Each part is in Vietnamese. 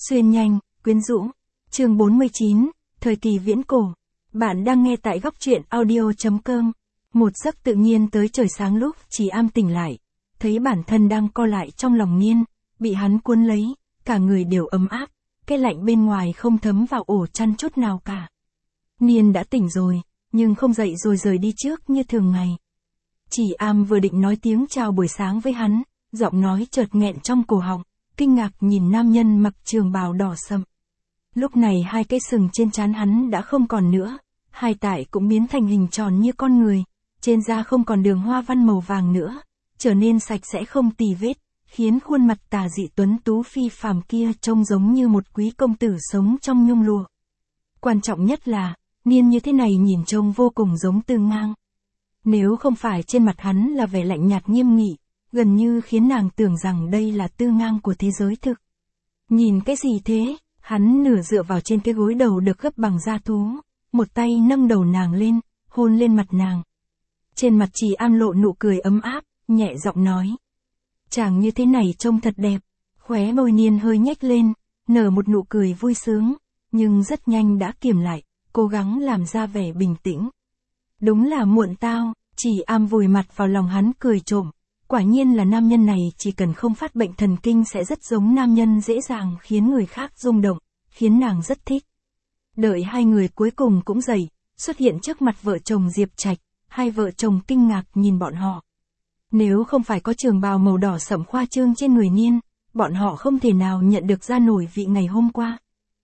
Xuyên nhanh, quyến rũ. Chương 49, thời kỳ viễn cổ. Bạn đang nghe tại góc truyện audio.com. Một giấc tự nhiên tới trời sáng lúc Chỉ Am tỉnh lại, thấy bản thân đang co lại trong lòng Niên, bị hắn cuốn lấy, cả người đều ấm áp, cái lạnh bên ngoài không thấm vào ổ chăn chút nào cả. Niên đã tỉnh rồi, nhưng không dậy rồi rời đi trước như thường ngày. Chỉ Am vừa định nói tiếng chào buổi sáng với hắn, giọng nói chợt nghẹn trong cổ họng, kinh ngạc nhìn nam nhân mặc trường bào đỏ sậm. Lúc này hai cái sừng trên trán hắn đã không còn nữa, hai tải cũng biến thành hình tròn như con người, trên da không còn đường hoa văn màu vàng nữa, trở nên sạch sẽ không tì vết, khiến khuôn mặt tà dị tuấn tú phi phàm kia trông giống như một quý công tử sống trong nhung lụa. Quan trọng nhất là, Niên như thế này nhìn trông vô cùng giống Tư Ngang. Nếu không phải trên mặt hắn là vẻ lạnh nhạt nghiêm nghị, gần như khiến nàng tưởng rằng đây là Tư Ngang của thế giới thực. Nhìn cái gì thế? Hắn nửa dựa vào trên cái gối đầu được gấp bằng da thú, một tay nâng đầu nàng lên, hôn lên mặt nàng. Trên mặt Chỉ Am lộ nụ cười ấm áp, nhẹ giọng nói. Chàng như thế này trông thật đẹp. Khóe môi Niên hơi nhếch lên, nở một nụ cười vui sướng, nhưng rất nhanh đã kiềm lại, cố gắng làm ra vẻ bình tĩnh. Đúng là muộn tao, Chỉ Am vùi mặt vào lòng hắn cười trộm. Quả nhiên là nam nhân này chỉ cần không phát bệnh thần kinh sẽ rất giống nam nhân dễ dàng khiến người khác rung động, khiến nàng rất thích. Đợi hai người cuối cùng cũng dậy, xuất hiện trước mặt vợ chồng Diệp Trạch, hai vợ chồng kinh ngạc nhìn bọn họ. Nếu không phải có trường bào màu đỏ sẫm khoa trương trên người Niên, bọn họ không thể nào nhận được ra nổi vị ngày hôm qua.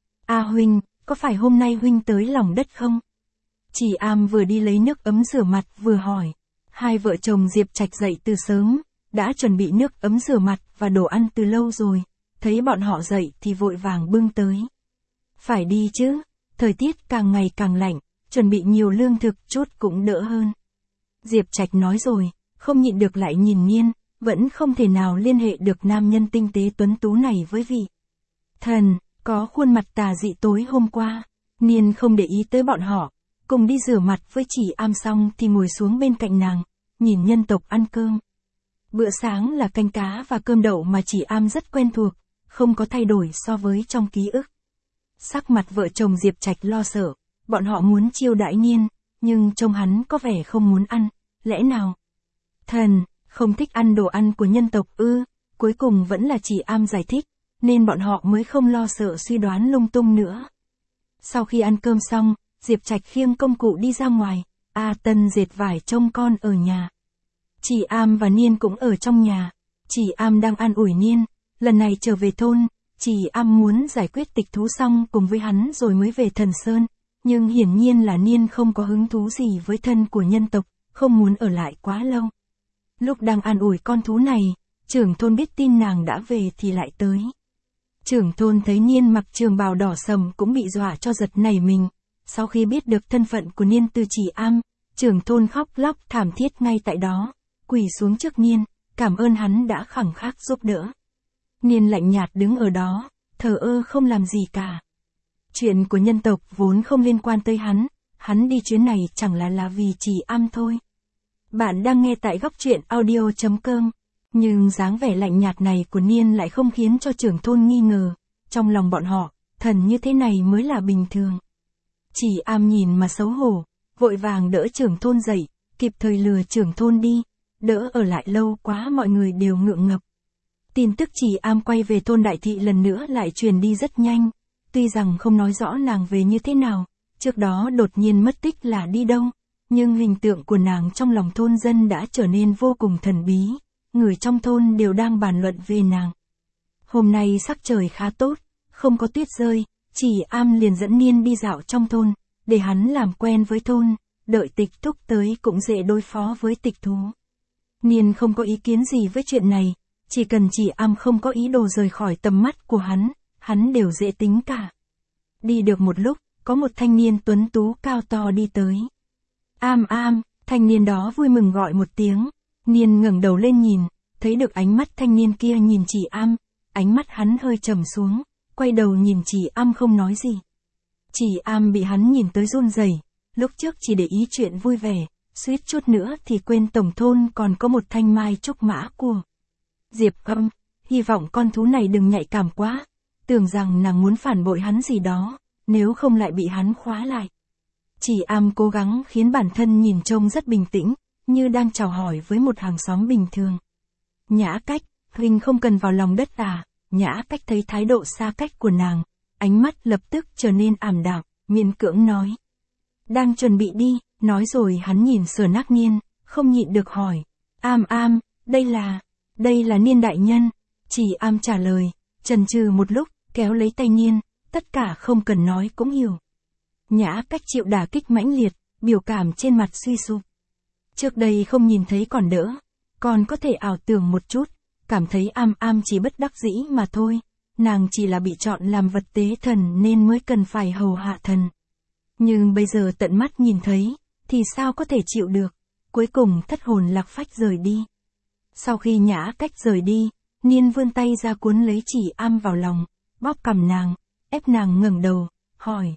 A huynh, có phải hôm nay huynh tới lòng đất không? Chỉ Am vừa đi lấy nước ấm rửa mặt vừa hỏi. Hai vợ chồng Diệp Trạch dậy từ sớm, đã chuẩn bị nước ấm rửa mặt và đồ ăn từ lâu rồi, thấy bọn họ dậy thì vội vàng bưng tới. Phải đi chứ, thời tiết càng ngày càng lạnh, chuẩn bị nhiều lương thực chút cũng đỡ hơn. Diệp Trạch nói rồi, không nhịn được lại nhìn Niên, vẫn không thể nào liên hệ được nam nhân tinh tế tuấn tú này với vị thần, có khuôn mặt tà dị tối hôm qua. Niên không để ý tới bọn họ, cùng đi rửa mặt với Chỉ Am xong thì ngồi xuống bên cạnh nàng, nhìn nhân tộc ăn cơm. Bữa sáng là canh cá và cơm đậu mà Chỉ Am rất quen thuộc, không có thay đổi so với trong ký ức. Sắc mặt vợ chồng Diệp Trạch lo sợ, bọn họ muốn chiêu đãi Niên, nhưng trông hắn có vẻ không muốn ăn, lẽ nào? Thần, không thích ăn đồ ăn của nhân tộc ư? Cuối cùng vẫn là Chỉ Am giải thích, nên bọn họ mới không lo sợ suy đoán lung tung nữa. Sau khi ăn cơm xong, Diệp Trạch khiêng công cụ đi ra ngoài, A Tân dệt vải trông con ở nhà. Chỉ Am và Niên cũng ở trong nhà. Chỉ Am đang an ủi Niên, lần này trở về thôn, Chỉ Am muốn giải quyết tịch thú xong cùng với hắn rồi mới về Thần Sơn, nhưng hiển nhiên là Niên không có hứng thú gì với thân của nhân tộc, không muốn ở lại quá lâu. Lúc đang an ủi con thú này, trưởng thôn biết tin nàng đã về thì lại tới. Trưởng thôn thấy Niên mặc trường bào đỏ sầm cũng bị dọa cho giật nảy mình. Sau khi biết được thân phận của Niên từ Chỉ Am, trưởng thôn khóc lóc thảm thiết ngay tại đó, quỳ xuống trước Niên, cảm ơn hắn đã khẳng khắc giúp đỡ. Niên lạnh nhạt đứng ở đó, thờ ơ không làm gì cả. Chuyện của nhân tộc vốn không liên quan tới hắn đi chuyến này chẳng là vì Chỉ Am thôi. Bạn đang nghe tại góc truyện audio.com, nhưng dáng vẻ lạnh nhạt này của Niên lại không khiến cho trưởng thôn nghi ngờ, trong lòng bọn họ, thần như thế này mới là bình thường. Chỉ Am nhìn mà xấu hổ, vội vàng đỡ trưởng thôn dậy, kịp thời lừa trưởng thôn đi, đỡ ở lại lâu quá mọi người đều ngượng ngập. Tin tức Chỉ Am quay về thôn Đại Thị lần nữa lại truyền đi rất nhanh, tuy rằng không nói rõ nàng về như thế nào, trước đó đột nhiên mất tích là đi đâu, nhưng hình tượng của nàng trong lòng thôn dân đã trở nên vô cùng thần bí, người trong thôn đều đang bàn luận về nàng. Hôm nay sắc trời khá tốt, không có tuyết rơi. Chỉ Am liền dẫn Niên đi dạo trong thôn, để hắn làm quen với thôn, đợi tịch thúc tới cũng dễ đối phó với tịch thú. Niên không có ý kiến gì với chuyện này, chỉ cần Chỉ Am không có ý đồ rời khỏi tầm mắt của hắn đều dễ tính cả. Đi được một lúc, có một thanh niên tuấn tú cao to đi tới. Am, thanh niên đó vui mừng gọi một tiếng, Niên ngẩng đầu lên nhìn, thấy được ánh mắt thanh niên kia nhìn Chỉ Am, ánh mắt hắn hơi trầm xuống. Quay đầu nhìn Chỉ Am không nói gì. Chỉ Am bị hắn nhìn tới run rẩy, lúc trước chỉ để ý chuyện vui vẻ, suýt chút nữa thì quên tổng thôn còn có một thanh mai trúc mã của Diệp Âm, hy vọng con thú này đừng nhạy cảm quá. tưởng rằng nàng muốn phản bội hắn gì đó, nếu không lại bị hắn khóa lại. Chỉ am cố gắng khiến bản thân nhìn trông rất bình tĩnh, như đang chào hỏi với một hàng xóm bình thường. Nhã Cách, huynh không cần vào lòng đất à? Nhã Cách thấy thái độ xa cách của nàng, ánh mắt lập tức trở nên ảm đạm, miễn cưỡng nói. Đang chuẩn bị đi, nói rồi hắn nhìn Sở Nắc Niên, không nhịn được hỏi. Am, đây là Niên đại nhân. Chỉ am trả lời, chần chừ một lúc, kéo lấy tay Niên, tất cả không cần nói cũng hiểu. Nhã Cách chịu đả kích mãnh liệt, biểu cảm trên mặt suy sụp. Trước đây không nhìn thấy còn đỡ, còn có thể ảo tưởng một chút, cảm thấy am chỉ bất đắc dĩ mà thôi, nàng chỉ là bị chọn làm vật tế thần nên mới cần phải hầu hạ thần. Nhưng bây giờ tận mắt nhìn thấy, thì sao có thể chịu được, cuối cùng thất hồn lạc phách rời đi. Sau khi Nhã Cách rời đi, Niên vươn tay ra cuốn lấy Chỉ Am vào lòng, bóp cằm nàng, ép nàng ngẩng đầu, hỏi.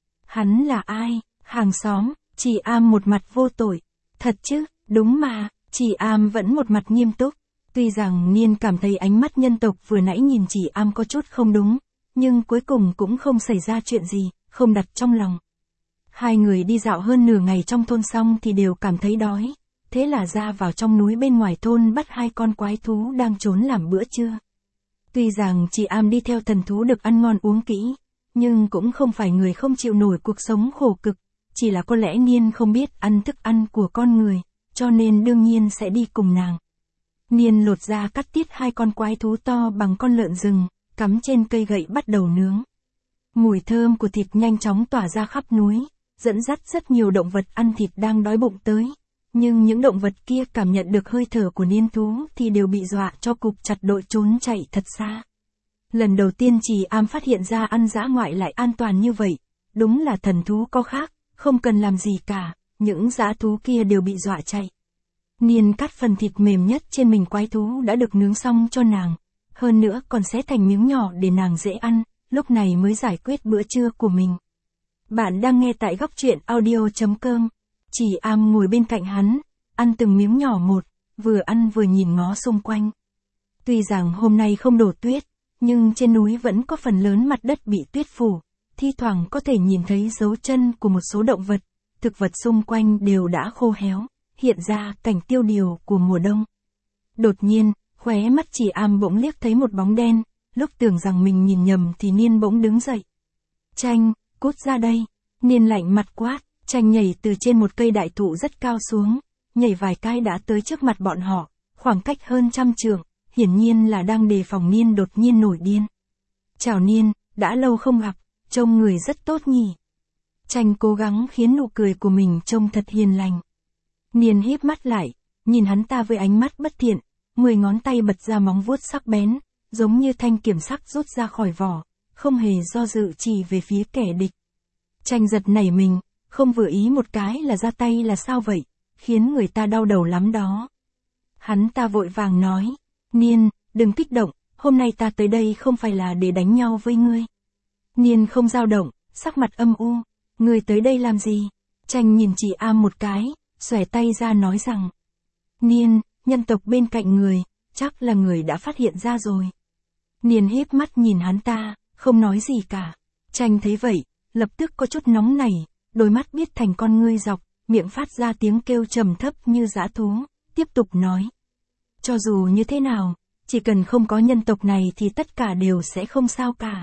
Hắn là ai? Hàng xóm. Chỉ Am một mặt vô tội. Thật chứ? Đúng mà. Chỉ Am vẫn một mặt nghiêm túc. Tuy rằng Niên cảm thấy ánh mắt nhân tộc vừa nãy nhìn Chỉ Am có chút không đúng, nhưng cuối cùng cũng không xảy ra chuyện gì, không đặt trong lòng. Hai người đi dạo hơn nửa ngày trong thôn xong thì đều cảm thấy đói, thế là ra vào trong núi bên ngoài thôn bắt hai con quái thú đang trốn làm bữa trưa. Tuy rằng Chỉ Am đi theo thần thú được ăn ngon uống kỹ, nhưng cũng không phải người không chịu nổi cuộc sống khổ cực, chỉ là có lẽ Niên không biết ăn thức ăn của con người, cho nên đương nhiên sẽ đi cùng nàng. Niên lột ra cắt tiết hai con quái thú to bằng con lợn rừng, cắm trên cây gậy bắt đầu nướng. Mùi thơm của thịt nhanh chóng tỏa ra khắp núi, dẫn dắt rất nhiều động vật ăn thịt đang đói bụng tới. Nhưng những động vật kia cảm nhận được hơi thở của Niên thú thì đều bị dọa cho cụp chặt đội trốn chạy thật xa. Lần đầu tiên Chỉ Am phát hiện ra ăn dã ngoại lại an toàn như vậy, đúng là thần thú có khác, không cần làm gì cả, những dã thú kia đều bị dọa chạy. Niên cắt phần thịt mềm nhất trên mình quái thú đã được nướng xong cho nàng, hơn nữa còn xé thành miếng nhỏ để nàng dễ ăn, lúc này mới giải quyết bữa trưa của mình. Bạn đang nghe tại góc truyện audio.com. Chỉ Am ngồi bên cạnh hắn, ăn từng miếng nhỏ một, vừa ăn vừa nhìn ngó xung quanh. Tuy rằng hôm nay không đổ tuyết, nhưng trên núi vẫn có phần lớn mặt đất bị tuyết phủ, thi thoảng có thể nhìn thấy dấu chân của một số động vật, thực vật xung quanh đều đã khô héo, hiện ra cảnh tiêu điều của mùa đông. Đột nhiên, khóe mắt Chỉ Am bỗng liếc thấy một bóng đen, lúc tưởng rằng mình nhìn nhầm thì Niên bỗng đứng dậy. Tranh, cút ra đây. Niên lạnh mặt quát. Tranh nhảy từ trên một cây đại thụ rất cao xuống, nhảy vài cái đã tới trước mặt bọn họ, khoảng cách hơn 100 trượng, hiển nhiên là đang đề phòng Niên đột nhiên nổi điên. Chào Niên, đã lâu không gặp, trông người rất tốt nhỉ. Tranh cố gắng khiến nụ cười của mình trông thật hiền lành. Niên híp mắt lại, nhìn hắn ta với ánh mắt bất thiện, 10 ngón tay bật ra móng vuốt sắc bén, giống như thanh kiểm sắc rút ra khỏi vỏ, không hề do dự chỉ về phía kẻ địch. Tranh giật nảy mình, không vừa ý một cái là ra tay là sao vậy, khiến người ta đau đầu lắm đó. Hắn ta vội vàng nói, Niên, đừng kích động, hôm nay ta tới đây không phải là để đánh nhau với ngươi. Niên không dao động, sắc mặt âm u, ngươi tới đây làm gì? Tranh nhìn Chỉ Am một cái, xòe tay ra nói rằng, Niên, nhân tộc bên cạnh người, chắc là người đã phát hiện ra rồi. Niên híp mắt nhìn hắn ta, không nói gì cả. Tranh thấy vậy, lập tức có chút nóng nảy, đôi mắt biết thành con ngươi dọc, miệng phát ra tiếng kêu trầm thấp như dã thú, tiếp tục nói. Cho dù như thế nào, chỉ cần không có nhân tộc này thì tất cả đều sẽ không sao cả.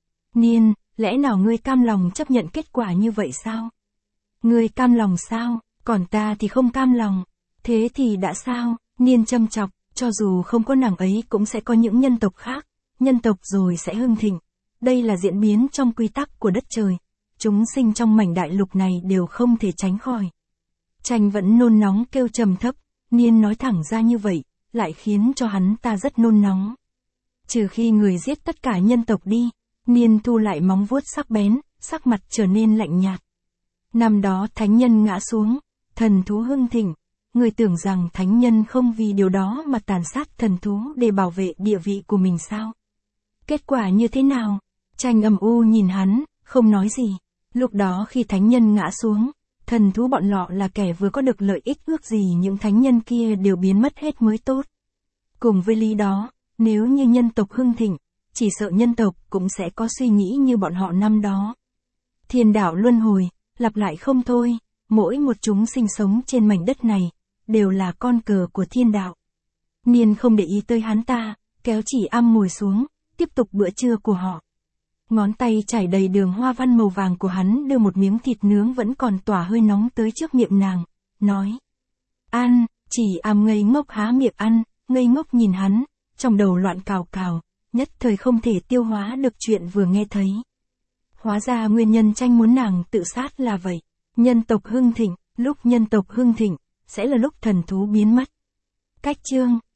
Niên, lẽ nào ngươi cam lòng chấp nhận kết quả như vậy sao? Ngươi cam lòng sao? Còn ta thì không cam lòng. Thế thì đã sao? Niên châm chọc, cho dù không có nàng ấy cũng sẽ có những nhân tộc khác, nhân tộc rồi sẽ hưng thịnh. Đây là diễn biến trong quy tắc của đất trời. Chúng sinh trong mảnh đại lục này đều không thể tránh khỏi. Tranh vẫn nôn nóng kêu trầm thấp, Niên nói thẳng ra như vậy, lại khiến cho hắn ta rất nôn nóng. Trừ khi người giết tất cả nhân tộc đi, Niên thu lại móng vuốt sắc bén, sắc mặt trở nên lạnh nhạt. Năm đó thánh nhân ngã xuống, thần thú hưng thịnh, người tưởng rằng thánh nhân không vì điều đó mà tàn sát thần thú để bảo vệ địa vị của mình sao? Kết quả như thế nào? Tranh âm u nhìn hắn, không nói gì. Lúc đó khi thánh nhân ngã xuống, thần thú bọn lọ là kẻ vừa có được lợi ích ước gì những thánh nhân kia đều biến mất hết mới tốt. Cùng với lý đó, nếu như nhân tộc hưng thịnh, chỉ sợ nhân tộc cũng sẽ có suy nghĩ như bọn họ năm đó. Thiên đạo luân hồi, lặp lại không thôi, mỗi một chúng sinh sống trên mảnh đất này, đều là con cờ của thiên đạo. Niên không để ý tới hắn ta, kéo chỉ am ngồi xuống, tiếp tục bữa trưa của họ. Ngón tay trải đầy đường hoa văn màu vàng của hắn đưa một miếng thịt nướng vẫn còn tỏa hơi nóng tới trước miệng nàng, nói. Ăn, chỉ am ngây ngốc há miệng ăn, ngây ngốc nhìn hắn, trong đầu loạn cào cào, nhất thời không thể tiêu hóa được chuyện vừa nghe thấy. Hóa ra nguyên nhân Tranh muốn nàng tự sát là vậy. Nhân tộc hưng thịnh, lúc nhân tộc hưng thịnh, sẽ là lúc thần thú biến mất. Cách chương